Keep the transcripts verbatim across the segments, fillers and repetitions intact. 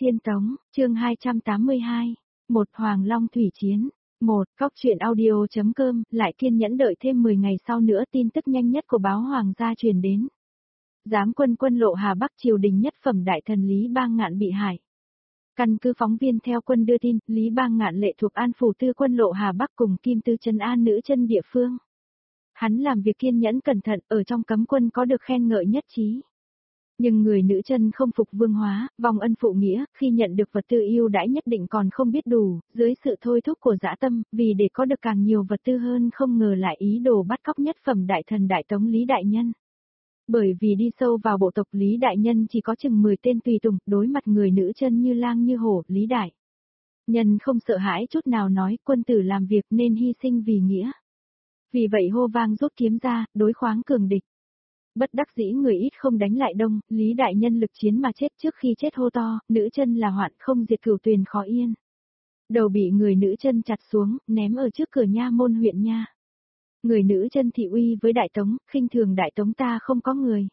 Thiên Tống, chương hai trăm tám mươi hai. Một Hoàng Long thủy chiến. Một Cóc truyện audio.com lại kiên nhẫn đợi thêm mười ngày sau nữa tin tức nhanh nhất của báo Hoàng gia truyền đến. Giám quân quân lộ Hà Bắc triều đình nhất phẩm đại thần Lý Bang Ngạn bị hại. Căn cứ phóng viên theo quân đưa tin, Lý Bang Ngạn lệ thuộc An Phủ Tư quân lộ Hà Bắc cùng Kim Tư trấn an nữ chân địa phương. Hắn làm việc kiên nhẫn cẩn thận, ở trong cấm quân có được khen ngợi nhất trí. Nhưng người nữ chân không phục vương hóa, vong ân phụ nghĩa, khi nhận được vật tư ưu đãi nhất định còn không biết đủ, dưới sự thôi thúc của dã tâm, vì để có được càng nhiều vật tư hơn không ngờ lại ý đồ bắt cóc nhất phẩm đại thần Đại Tống Lý Đại Nhân. Bởi vì đi sâu vào bộ tộc Lý Đại Nhân chỉ có chừng mười tên tùy tùng, đối mặt người nữ chân như lang như hổ, Lý Đại Nhân không sợ hãi chút nào nói quân tử làm việc nên hy sinh vì nghĩa. Vì vậy hô vang rút kiếm ra, đối khoáng cường địch. Bất đắc dĩ người ít không đánh lại đông, Lý Đại Nhân lực chiến mà chết trước khi chết hô to, nữ chân là hoạn không diệt cửu tuyền khó yên. Đầu bị người nữ chân chặt xuống, ném ở trước cửa nha môn huyện nha. Người nữ chân thị uy với Đại Tống, khinh thường Đại Tống ta không có người.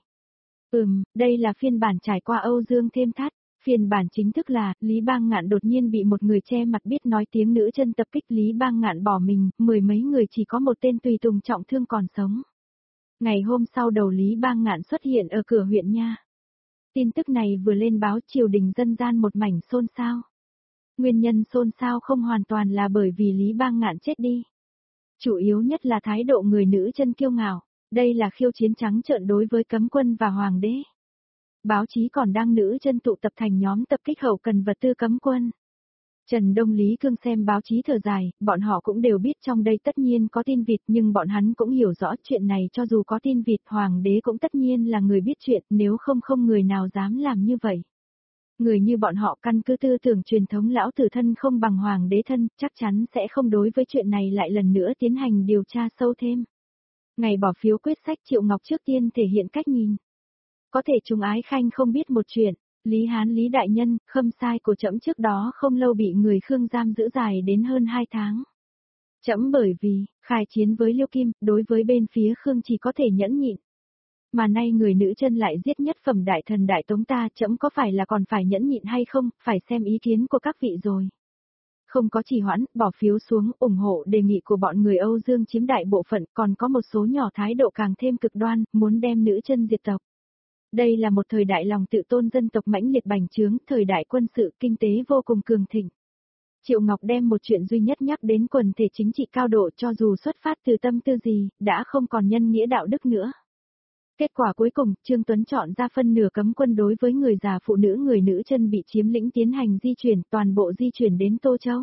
Ừm, đây là phiên bản trải qua Âu Dương thêm thắt. Phiên bản chính thức là, Lý Bang Ngạn đột nhiên bị một người che mặt biết nói tiếng nữ chân tập kích Lý Bang Ngạn bỏ mình, mười mấy người chỉ có một tên tùy tùng trọng thương còn sống. Ngày hôm sau đầu Lý Bang Ngạn xuất hiện ở cửa huyện nha. Tin tức này vừa lên báo triều đình dân gian một mảnh xôn xao. Nguyên nhân xôn xao không hoàn toàn là bởi vì Lý Bang Ngạn chết đi. Chủ yếu nhất là thái độ người nữ chân kiêu ngạo, đây là khiêu chiến trắng trợn đối với cấm quân và hoàng đế. Báo chí còn đăng nữ chân tụ tập thành nhóm tập kích hậu cần vật tư cấm quân. Trần Đông Lý Cương xem báo chí thở dài, bọn họ cũng đều biết trong đây tất nhiên có tin vịt nhưng bọn hắn cũng hiểu rõ chuyện này cho dù có tin vịt hoàng đế cũng tất nhiên là người biết chuyện nếu không không người nào dám làm như vậy. Người như bọn họ căn cứ tư tưởng truyền thống lão tử thân không bằng hoàng đế thân chắc chắn sẽ không đối với chuyện này lại lần nữa tiến hành điều tra sâu thêm. Ngày bỏ phiếu quyết sách Triệu Ngọc trước tiên thể hiện cách nhìn. Có thể Trung Ái Khanh không biết một chuyện. Lý Hán Lý Đại Nhân, khâm sai của trẫm trước đó không lâu bị người Khương giam giữ dài đến hơn hai tháng. Trẫm bởi vì, khai chiến với Liêu Kim, đối với bên phía Khương chỉ có thể nhẫn nhịn. Mà nay người nữ chân lại giết nhất phẩm đại thần Đại Tống ta, trẫm có phải là còn phải nhẫn nhịn hay không, phải xem ý kiến của các vị rồi. Không có trì hoãn, bỏ phiếu xuống, ủng hộ đề nghị của bọn người Âu Dương chiếm đại bộ phận, còn có một số nhỏ thái độ càng thêm cực đoan, muốn đem nữ chân diệt tộc. Đây là một thời đại lòng tự tôn dân tộc mãnh liệt bành trướng, thời đại quân sự kinh tế vô cùng cường thịnh. Triệu Ngọc đem một chuyện duy nhất nhắc đến quần thể chính trị cao độ cho dù xuất phát từ tâm tư gì, đã không còn nhân nghĩa đạo đức nữa. Kết quả cuối cùng, Trương Tuấn chọn ra phân nửa cấm quân đối với người già phụ nữ người nữ chân bị chiếm lĩnh tiến hành di chuyển, toàn bộ di chuyển đến Tô Châu.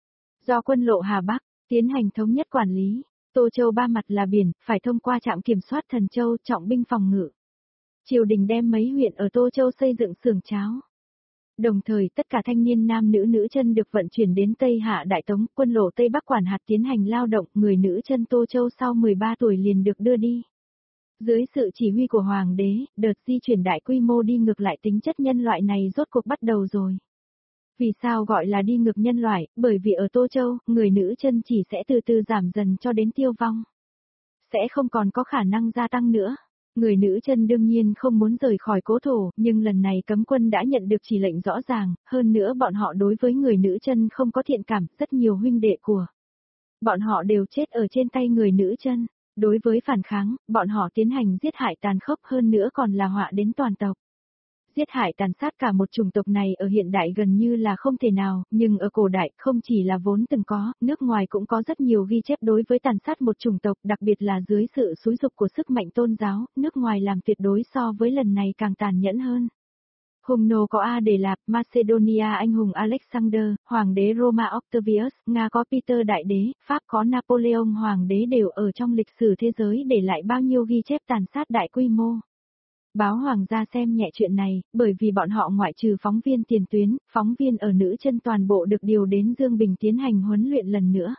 Do quân lộ Hà Bắc, tiến hành thống nhất quản lý, Tô Châu ba mặt là biển, phải thông qua trạm kiểm soát Thần Châu, trọng binh phòng ngự. Triều đình đem mấy huyện ở Tô Châu xây dựng xưởng cháo. Đồng thời tất cả thanh niên nam nữ nữ chân được vận chuyển đến Tây Hạ Đại Tống, quân lộ Tây Bắc quản hạt tiến hành lao động, người nữ chân Tô Châu sau mười ba tuổi liền được đưa đi. Dưới sự chỉ huy của Hoàng đế, đợt di chuyển đại quy mô đi ngược lại tính chất nhân loại này rốt cuộc bắt đầu rồi. Vì sao gọi là đi ngược nhân loại, bởi vì ở Tô Châu, người nữ chân chỉ sẽ từ từ giảm dần cho đến tiêu vong. Sẽ không còn có khả năng gia tăng nữa. Người nữ chân đương nhiên không muốn rời khỏi cố thổ, nhưng lần này cấm quân đã nhận được chỉ lệnh rõ ràng, hơn nữa bọn họ đối với người nữ chân không có thiện cảm, rất nhiều huynh đệ của bọn họ đều chết ở trên tay người nữ chân. Đối với phản kháng, bọn họ tiến hành giết hại tàn khốc hơn nữa còn là họa đến toàn tộc. Giết hại tàn sát cả một chủng tộc này ở hiện đại gần như là không thể nào, nhưng ở cổ đại không chỉ là vốn từng có, nước ngoài cũng có rất nhiều ghi chép đối với tàn sát một chủng tộc, đặc biệt là dưới sự xúi dục của sức mạnh tôn giáo, nước ngoài làm tuyệt đối so với lần này càng tàn nhẫn hơn. Hung nô có A Đề Lạp, Macedonia anh hùng Alexander, Hoàng đế Roma Octavius, Nga có Peter Đại đế, Pháp có Napoleon Hoàng đế đều ở trong lịch sử thế giới để lại bao nhiêu ghi chép tàn sát đại quy mô. Báo Hoàng gia xem nhẹ chuyện này, bởi vì bọn họ ngoại trừ phóng viên tiền tuyến, phóng viên ở nữ chân toàn bộ được điều đến Dương Bình tiến hành huấn luyện lần nữa.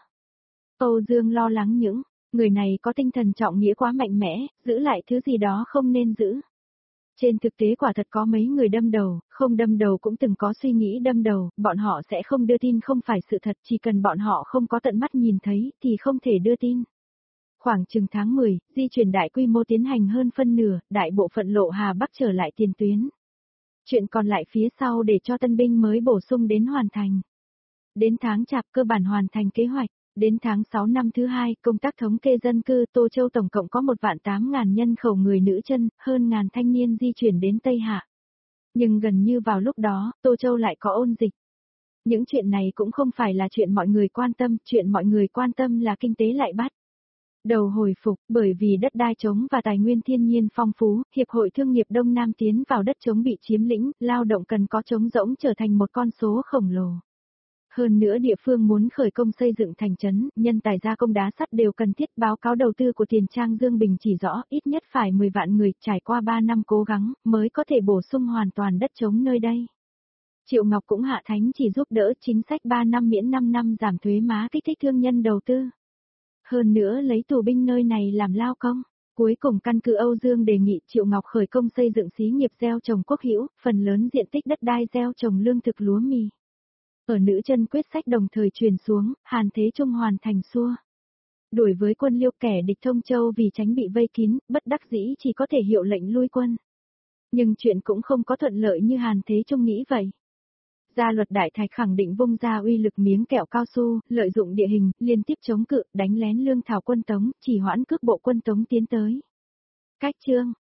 Âu Dương lo lắng những người này có tinh thần trọng nghĩa quá mạnh mẽ, giữ lại thứ gì đó không nên giữ. Trên thực tế quả thật có mấy người đâm đầu, không đâm đầu cũng từng có suy nghĩ đâm đầu, bọn họ sẽ không đưa tin không phải sự thật, chỉ cần bọn họ không có tận mắt nhìn thấy thì không thể đưa tin. Khoảng chừng tháng mười, di chuyển đại quy mô tiến hành hơn phân nửa, đại bộ phận lộ Hà Bắc trở lại tiền tuyến. Chuyện còn lại phía sau để cho tân binh mới bổ sung đến hoàn thành. Đến tháng Chạp cơ bản hoàn thành kế hoạch. Đến tháng sáu năm thứ hai, công tác thống kê dân cư Tô Châu tổng cộng có một vạn tám ngàn nhân khẩu người nữ chân, hơn ngàn thanh niên di chuyển đến Tây Hạ. Nhưng gần như vào lúc đó, Tô Châu lại có ôn dịch. Những chuyện này cũng không phải là chuyện mọi người quan tâm, chuyện mọi người quan tâm là kinh tế lại bắt đầu hồi phục, bởi vì đất đai trống và tài nguyên thiên nhiên phong phú, Hiệp hội Thương nghiệp Đông Nam tiến vào đất trống bị chiếm lĩnh, lao động cần có trống rỗng trở thành một con số khổng lồ. Hơn nữa địa phương muốn khởi công xây dựng thành trấn, nhân tài gia công đá sắt đều cần thiết. Báo cáo đầu tư của Tiền Trang Dương Bình chỉ rõ ít nhất phải mười vạn người trải qua ba năm cố gắng mới có thể bổ sung hoàn toàn đất trống nơi đây. Triệu Ngọc cũng hạ thánh chỉ giúp đỡ chính sách ba năm miễn năm năm giảm thuế má kích thích thương nhân đầu tư. Hơn nữa lấy tù binh nơi này làm lao công. Cuối cùng căn cứ Âu Dương đề nghị Triệu Ngọc khởi công xây dựng xí nghiệp gieo trồng quốc hữu, phần lớn diện tích đất đai gieo trồng lương thực lúa mì. Ở nữ chân quyết sách đồng thời truyền xuống, Hàn Thế Trung hoàn thành xua đuổi với quân Liêu kẻ địch Thông Châu vì tránh bị vây kín, bất đắc dĩ chỉ có thể hiệu lệnh lui quân. Nhưng chuyện cũng không có thuận lợi như Hàn Thế Trung nghĩ vậy. Gia luật Đại Thạch khẳng định vung ra uy lực miếng kẹo cao su, lợi dụng địa hình, liên tiếp chống cự, đánh lén lương thảo quân Tống, chỉ hoãn cước bộ quân Tống tiến tới. Cách chương